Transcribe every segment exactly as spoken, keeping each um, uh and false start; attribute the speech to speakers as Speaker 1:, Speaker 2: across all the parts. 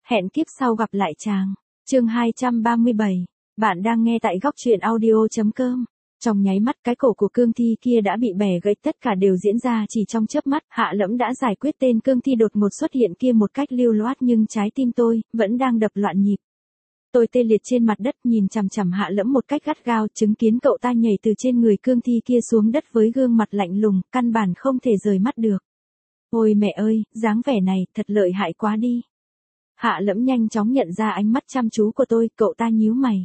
Speaker 1: Hẹn kiếp sau gặp lại chàng. Chương hai trăm ba mươi bảy. Bạn đang nghe tại góc truyện audio chấm com. Trong nháy mắt cái cổ của cương thi kia đã bị bẻ gãy, tất cả đều diễn ra chỉ trong chớp mắt. Hạ Lẫm đã giải quyết tên cương thi đột ngột xuất hiện kia một cách lưu loát, nhưng trái tim tôi vẫn đang đập loạn nhịp. Tôi tê liệt trên mặt đất nhìn chằm chằm Hạ Lẫm một cách gắt gao, chứng kiến cậu ta nhảy từ trên người cương thi kia xuống đất với gương mặt lạnh lùng, căn bản không thể rời mắt được. Ôi mẹ ơi, dáng vẻ này thật lợi hại quá đi. Hạ Lẫm nhanh chóng nhận ra ánh mắt chăm chú của tôi, cậu ta nhíu mày.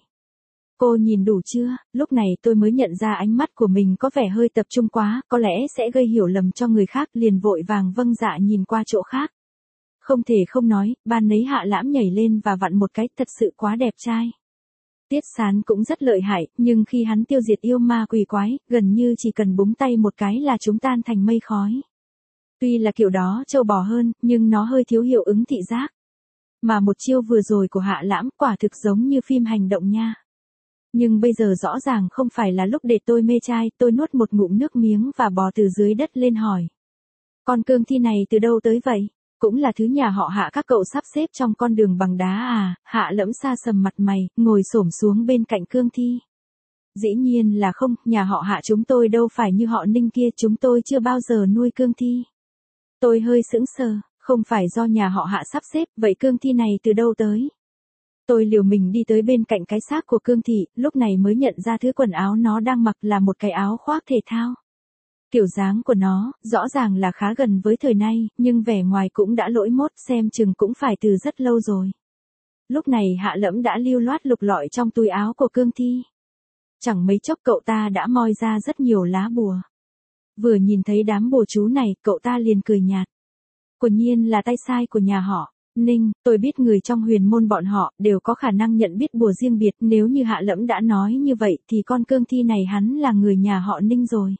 Speaker 1: Cô nhìn đủ chưa? Lúc này tôi mới nhận ra ánh mắt của mình có vẻ hơi tập trung quá, có lẽ sẽ gây hiểu lầm cho người khác, liền vội vàng vâng dạ nhìn qua chỗ khác. Không thể không nói, ban nấy Hạ Lãm nhảy lên và vặn một cái, thật sự quá đẹp trai. Tiết Sán cũng rất lợi hại, nhưng khi hắn tiêu diệt yêu ma quỷ quái, gần như chỉ cần búng tay một cái là chúng tan thành mây khói. Tuy là kiểu đó trâu bò hơn, nhưng nó hơi thiếu hiệu ứng thị giác. Mà một chiêu vừa rồi của Hạ Lãm quả thực giống như phim hành động nha. Nhưng bây giờ rõ ràng không phải là lúc để tôi mê trai, tôi nuốt một ngụm nước miếng và bò từ dưới đất lên hỏi. Con cương thi này từ đâu tới vậy? Cũng là thứ nhà họ Hạ các cậu sắp xếp trong con đường bằng đá à? Hạ Lẫm xa sầm mặt mày, ngồi xổm xuống bên cạnh cương thi. Dĩ nhiên là không, nhà họ Hạ chúng tôi đâu phải như họ Ninh kia, chúng tôi chưa bao giờ nuôi cương thi. Tôi hơi sững sờ, không phải do nhà họ Hạ sắp xếp, vậy cương thi này từ đâu tới? Tôi liều mình đi tới bên cạnh cái xác của cương thị, lúc này mới nhận ra thứ quần áo nó đang mặc là một cái áo khoác thể thao. Kiểu dáng của nó, rõ ràng là khá gần với thời nay, nhưng vẻ ngoài cũng đã lỗi mốt, xem chừng cũng phải từ rất lâu rồi. Lúc này Hạ Lẫm đã lưu loát lục lọi trong túi áo của cương thi. Chẳng mấy chốc cậu ta đã moi ra rất nhiều lá bùa. Vừa nhìn thấy đám bùa chú này, cậu ta liền cười nhạt. Quả nhiên là tay sai của nhà họ Ninh, tôi biết người trong huyền môn bọn họ đều có khả năng nhận biết bùa riêng biệt, nếu như Hạ Lẫm đã nói như vậy thì con cương thi này hắn là người nhà họ Ninh rồi.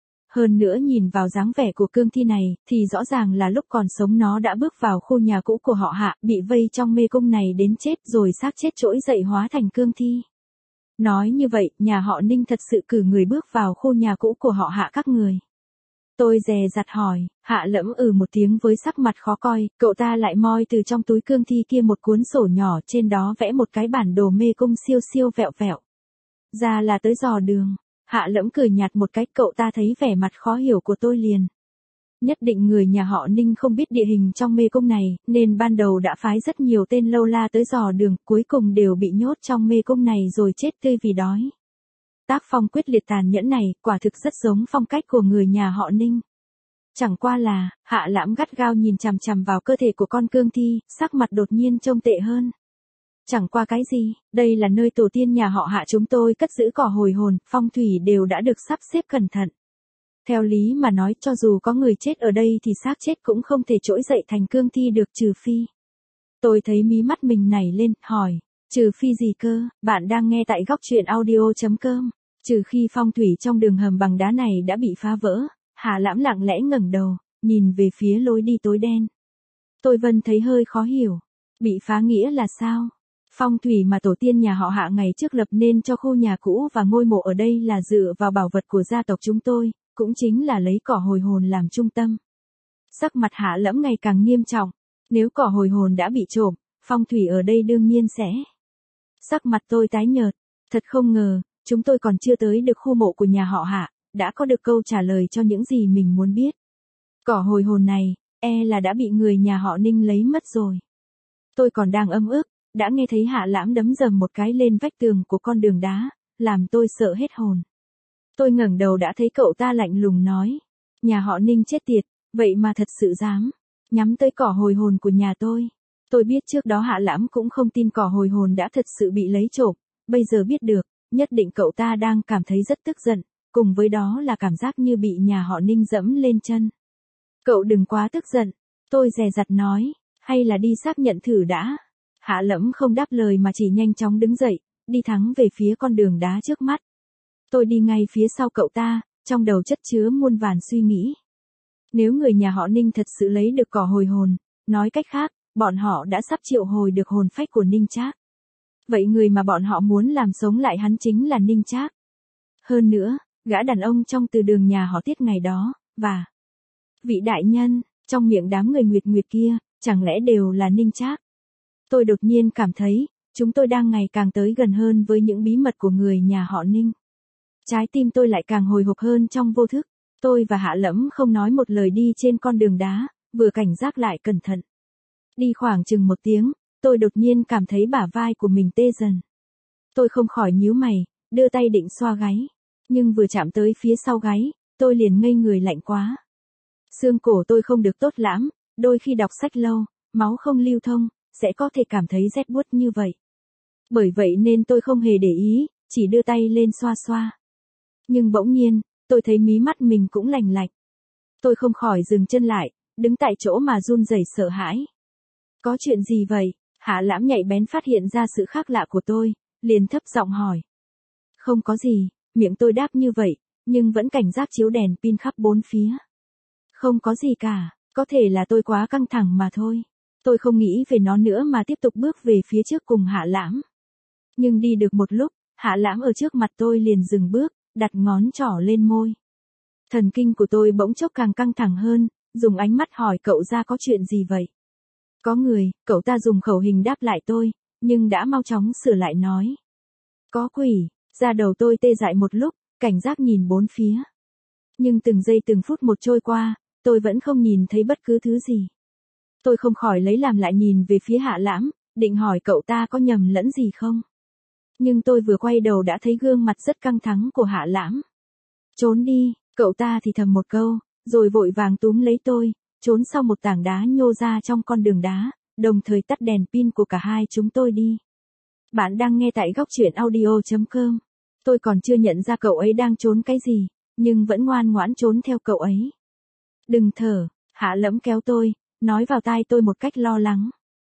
Speaker 1: Hơn nữa nhìn vào dáng vẻ của cương thi này, thì rõ ràng là lúc còn sống nó đã bước vào khu nhà cũ của họ Hạ, bị vây trong mê cung này đến chết rồi xác chết trỗi dậy hóa thành cương thi. Nói như vậy, nhà họ Ninh thật sự cử người bước vào khu nhà cũ của họ Hạ các người. Tôi dè dặt hỏi, Hạ Lẫm ừ một tiếng với sắc mặt khó coi, cậu ta lại moi từ trong túi cương thi kia một cuốn sổ nhỏ, trên đó vẽ một cái bản đồ mê cung siêu siêu vẹo vẹo. Ra là tới dò đường. Hạ Lẫm cười nhạt một cái, cậu ta thấy vẻ mặt khó hiểu của tôi liền. Nhất định người nhà họ Ninh không biết địa hình trong mê cung này, nên ban đầu đã phái rất nhiều tên lâu la tới dò đường, cuối cùng đều bị nhốt trong mê cung này rồi chết tươi vì đói. Tác phong quyết liệt tàn nhẫn này, quả thực rất giống phong cách của người nhà họ Ninh. Chẳng qua là, Hạ Lãm gắt gao nhìn chằm chằm vào cơ thể của con cương thi, sắc mặt đột nhiên trông tệ hơn. Chẳng qua cái gì, đây là nơi tổ tiên nhà họ Hạ chúng tôi cất giữ cỏ hồi hồn, phong thủy đều đã được sắp xếp cẩn thận. Theo lý mà nói, cho dù có người chết ở đây thì xác chết cũng không thể trỗi dậy thành cương thi được, trừ phi. Tôi thấy mí mắt mình nảy lên, hỏi, trừ phi gì cơ? Bạn đang nghe tại góc truyện audio chấm com. Trừ khi phong thủy trong đường hầm bằng đá này đã bị phá vỡ. Hạ Lãm lặng lẽ ngẩng đầu, nhìn về phía lối đi tối đen. Tôi vẫn thấy hơi khó hiểu. Bị phá nghĩa là sao? Phong thủy mà tổ tiên nhà họ Hạ ngày trước lập nên cho khu nhà cũ và ngôi mộ ở đây là dựa vào bảo vật của gia tộc chúng tôi, cũng chính là lấy cỏ hồi hồn làm trung tâm. Sắc mặt Hạ Lẫm ngày càng nghiêm trọng. Nếu cỏ hồi hồn đã bị trộm, phong thủy ở đây đương nhiên sẽ. Sắc mặt tôi tái nhợt. Thật không ngờ, chúng tôi còn chưa tới được khu mộ của nhà họ Hạ, đã có được câu trả lời cho những gì mình muốn biết. Cỏ hồi hồn này, e là đã bị người nhà họ Ninh lấy mất rồi. Tôi còn đang ấm ức, đã nghe thấy Hạ Lãm đấm dầm một cái lên vách tường của con đường đá, làm tôi sợ hết hồn. Tôi ngẩng đầu đã thấy cậu ta lạnh lùng nói, nhà họ Ninh chết tiệt, vậy mà thật sự dám nhắm tới cỏ hồi hồn của nhà tôi. Tôi biết trước đó Hạ Lãm cũng không tin cỏ hồi hồn đã thật sự bị lấy trộm, bây giờ biết được, nhất định cậu ta đang cảm thấy rất tức giận, cùng với đó là cảm giác như bị nhà họ Ninh dẫm lên chân. Cậu đừng quá tức giận, tôi dè dặt nói, hay là đi xác nhận thử đã. Hạ Lẫm không đáp lời mà chỉ nhanh chóng đứng dậy, đi thẳng về phía con đường đá trước mắt. Tôi đi ngay phía sau cậu ta, trong đầu chất chứa muôn vàn suy nghĩ. Nếu người nhà họ Ninh thật sự lấy được cỏ hồi hồn, nói cách khác, bọn họ đã sắp triệu hồi được hồn phách của Ninh Trác. Vậy người mà bọn họ muốn làm sống lại hắn chính là Ninh Trác. Hơn nữa, gã đàn ông trong từ đường nhà họ Tiết ngày đó, và vị đại nhân, trong miệng đám người Nguyệt Nguyệt kia, chẳng lẽ đều là Ninh Trác? Tôi đột nhiên cảm thấy, chúng tôi đang ngày càng tới gần hơn với những bí mật của người nhà họ Ninh. Trái tim tôi lại càng hồi hộp hơn trong vô thức. Tôi và Hạ Lẫm không nói một lời đi trên con đường đá, vừa cảnh giác lại cẩn thận. Đi khoảng chừng một tiếng, tôi đột nhiên cảm thấy bả vai của mình tê dần. Tôi không khỏi nhíu mày, đưa tay định xoa gáy. Nhưng vừa chạm tới phía sau gáy, tôi liền ngây người lạnh quá. Xương cổ tôi không được tốt lắm, đôi khi đọc sách lâu, máu không lưu thông, sẽ có thể cảm thấy rét buốt như vậy. Bởi vậy nên tôi không hề để ý, chỉ đưa tay lên xoa xoa. Nhưng bỗng nhiên, tôi thấy mí mắt mình cũng lành lạnh. Tôi không khỏi dừng chân lại, đứng tại chỗ mà run rẩy sợ hãi. Có chuyện gì vậy? Hạ Lãm nhạy bén phát hiện ra sự khác lạ của tôi, liền thấp giọng hỏi. Không có gì, miệng tôi đáp như vậy, nhưng vẫn cảnh giác chiếu đèn pin khắp bốn phía. Không có gì cả, có thể là tôi quá căng thẳng mà thôi. Tôi không nghĩ về nó nữa mà tiếp tục bước về phía trước cùng Hạ Lãm. Nhưng đi được một lúc, Hạ Lãm ở trước mặt tôi liền dừng bước, đặt ngón trỏ lên môi. Thần kinh của tôi bỗng chốc càng căng thẳng hơn, dùng ánh mắt hỏi cậu ra có chuyện gì vậy? Có người, cậu ta dùng khẩu hình đáp lại tôi, nhưng đã mau chóng sửa lại nói. Có quỷ, da đầu tôi tê dại một lúc, cảnh giác nhìn bốn phía. Nhưng từng giây từng phút một trôi qua, tôi vẫn không nhìn thấy bất cứ thứ gì. Tôi không khỏi lấy làm lại nhìn về phía Hạ Lãm, định hỏi cậu ta có nhầm lẫn gì không? Nhưng tôi vừa quay đầu đã thấy gương mặt rất căng thẳng của Hạ Lãm. Trốn đi, cậu ta thì thầm một câu, rồi vội vàng túm lấy tôi, trốn sau một tảng đá nhô ra trong con đường đá, đồng thời tắt đèn pin của cả hai chúng tôi đi. Bạn đang nghe tại góc truyện audio chấm com. Tôi còn chưa nhận ra cậu ấy đang trốn cái gì, nhưng vẫn ngoan ngoãn trốn theo cậu ấy. Đừng thở, Hạ Lẫm kéo tôi, nói vào tai tôi một cách lo lắng.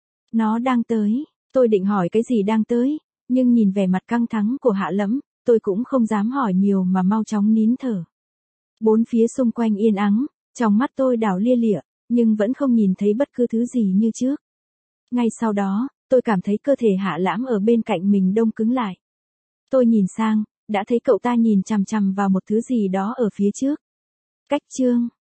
Speaker 1: Nó đang tới, tôi định hỏi cái gì đang tới, nhưng nhìn vẻ mặt căng thẳng của Hạ Lẫm, tôi cũng không dám hỏi nhiều mà mau chóng nín thở. Bốn phía xung quanh yên ắng, trong mắt tôi đảo lia lịa, nhưng vẫn không nhìn thấy bất cứ thứ gì như trước. Ngay sau đó, tôi cảm thấy cơ thể Hạ Lãm ở bên cạnh mình đông cứng lại. Tôi nhìn sang, đã thấy cậu ta nhìn chằm chằm vào một thứ gì đó ở phía trước. Cách chương